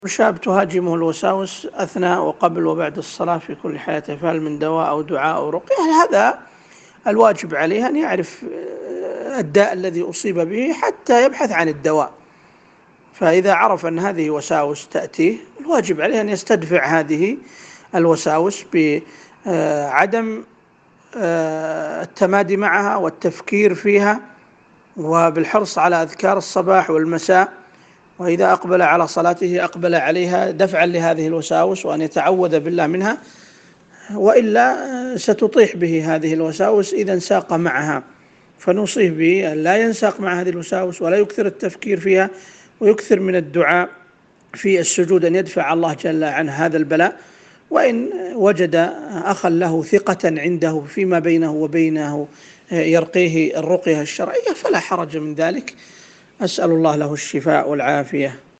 شاب تهاجمه الوساوس أثناء وقبل وبعد الصلاة في كل حياته، فهل من دواء أو دعاء أو رقية؟ هذا الواجب عليه أن يعرف الداء الذي أصيب به حتى يبحث عن الدواء. فإذا عرف أن هذه وساوس تأتيه، الواجب عليه أن يستدفع هذه الوساوس بعدم التمادي معها والتفكير فيها، وبالحرص على أذكار الصباح والمساء، وإذا أقبل على صلاته أقبل عليها دفعا لهذه الوساوس، وأن يتعوذ بالله منها، وإلا ستطيح به هذه الوساوس إذا انساق معها. فنوصيه به أن لا ينساق مع هذه الوساوس ولا يكثر التفكير فيها، ويكثر من الدعاء في السجود أن يدفع الله جل عنه هذا البلاء. وإن وجد أخا له ثقة عنده فيما بينه وبينه يرقيه الرقية الشرعية فلا حرج من ذلك. أسأل الله له الشفاء والعافية.